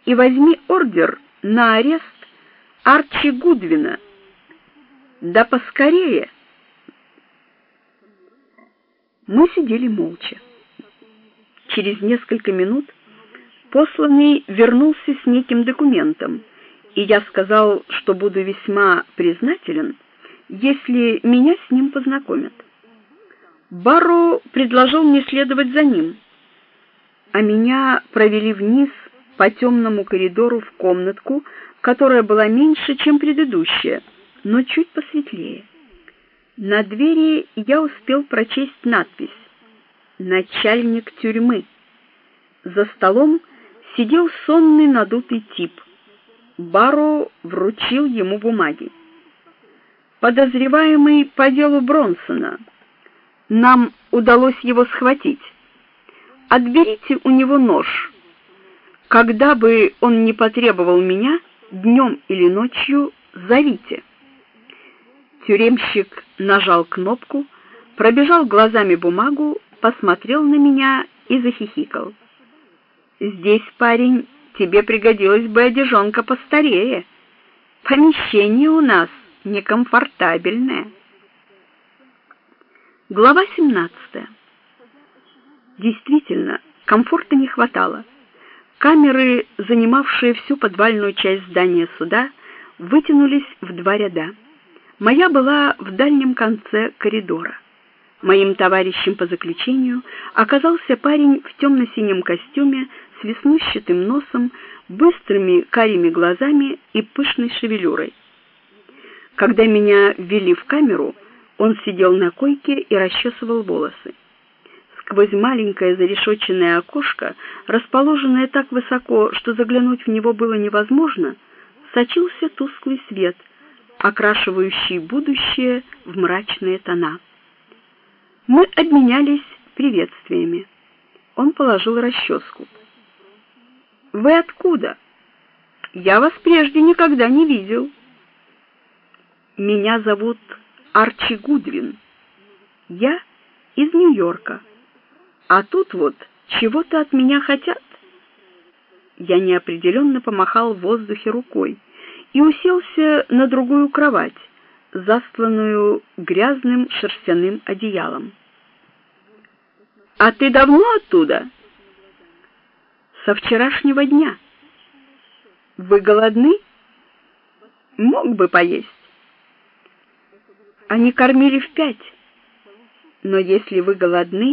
и возьми ордер на арест Арчи Гудвина. Да поскорее!» Мы сидели молча. Через несколько минут посланный вернулся с неким документом, и я сказал, что буду весьма признателен, если меня с ним познакомят. Барроу предложил мне следовать за ним, а меня провели вниз по темному коридору в комнатку, которая была меньше, чем предыдущая, но чуть посветлее. На двери я успел прочесть надпись «Начальник тюрьмы». За столом сидел сонный надутый тип. Барроу вручил ему бумаги. «Подозреваемый по делу Бронсона. Нам удалось его схватить. Отберите у него нож. Когда бы он ни потребовал меня, днем или ночью, зовите». Тюремщик нажал кнопку, пробежал глазами бумагу, посмотрел на меня и захихикал. «Здесь, парень, тебе пригодилась бы одежонка постарее. Помещение у нас некомфортабельное». Глава 17. Действительно, комфорта не хватало. Камеры, занимавшие всю подвальную часть здания суда, вытянулись в два ряда. Моя была в дальнем конце коридора. Моим товарищем по заключению оказался парень в темно-синем костюме с веснущатым носом, быстрыми карими глазами и пышной шевелюрой. Когда меня ввели в камеру, он сидел на койке и расчесывал волосы. Сквозь маленькое зарешетченное окошко, расположенное так высоко, что заглянуть в него было невозможно, сочился тусклый свет, окрашивающий будущее в мрачные тона. Мы обменялись приветствиями. Он положил расческу. «Вы откуда? Я вас прежде никогда не видел». «Меня зовут Арчи Гудвин. Я из Нью-Йорка. А тут вот чего-то от меня хотят». Я неопределенно помахал в воздухе рукой и уселся на другую кровать, застланную грязным шерстяным одеялом. «А ты давно оттуда?» «Со вчерашнего дня». «Вы голодны?» «Мог бы поесть». «Они кормили в 5. Но если вы голодны...»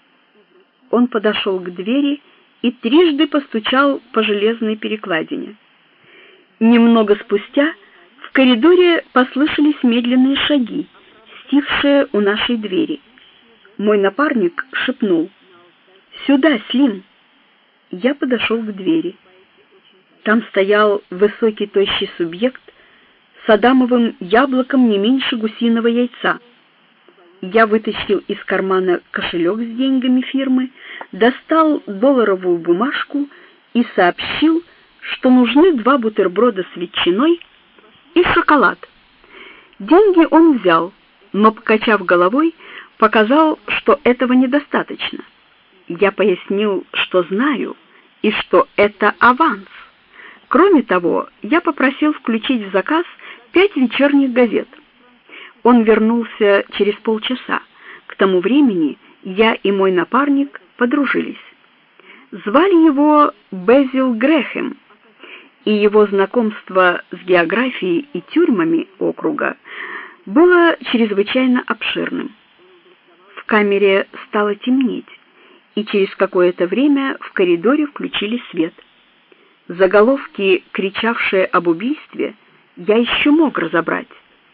Он подошел к двери и трижды постучал по железной перекладине. Немного спустя в коридоре послышались медленные шаги, стихшие у нашей двери. Мой напарник шепнул: «Сюда, Слим!» Я подошел к двери. Там стоял высокий тощий субъект с адамовым яблоком не меньше гусиного яйца. Я вытащил из кармана кошелек с деньгами фирмы, достал долларовую бумажку и сообщил, что нужны 2 бутерброда с ветчиной и шоколад. Деньги он взял, но, покачав головой, показал, что этого недостаточно. Я пояснил, что знаю, и что это аванс. Кроме того, я попросил включить в заказ 5 вечерних газет. Он вернулся через полчаса. К тому времени я и мой напарник подружились. Звали его Безил Грэхэм, и его знакомство с географией и тюрьмами округа было чрезвычайно обширным. В камере стало темнеть, и через какое-то время в коридоре включили свет. Заголовки, кричавшие об убийстве, я еще мог разобрать,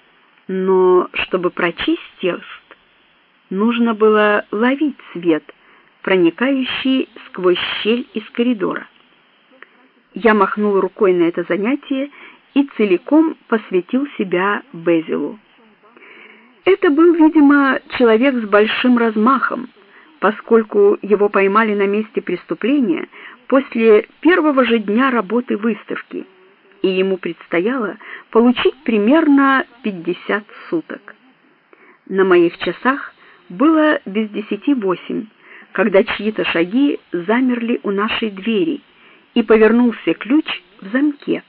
но чтобы прочесть текст, нужно было ловить свет, проникающий сквозь щель из коридора. Я махнул рукой на это занятие и целиком посвятил себя Безилу. Это был, видимо, человек с большим размахом, поскольку его поймали на месте преступления после первого же дня работы выставки, и ему предстояло получить примерно 50 суток. На моих часах было без 10:08, когда чьи-то шаги замерли у нашей двери, и повернулся ключ в замке.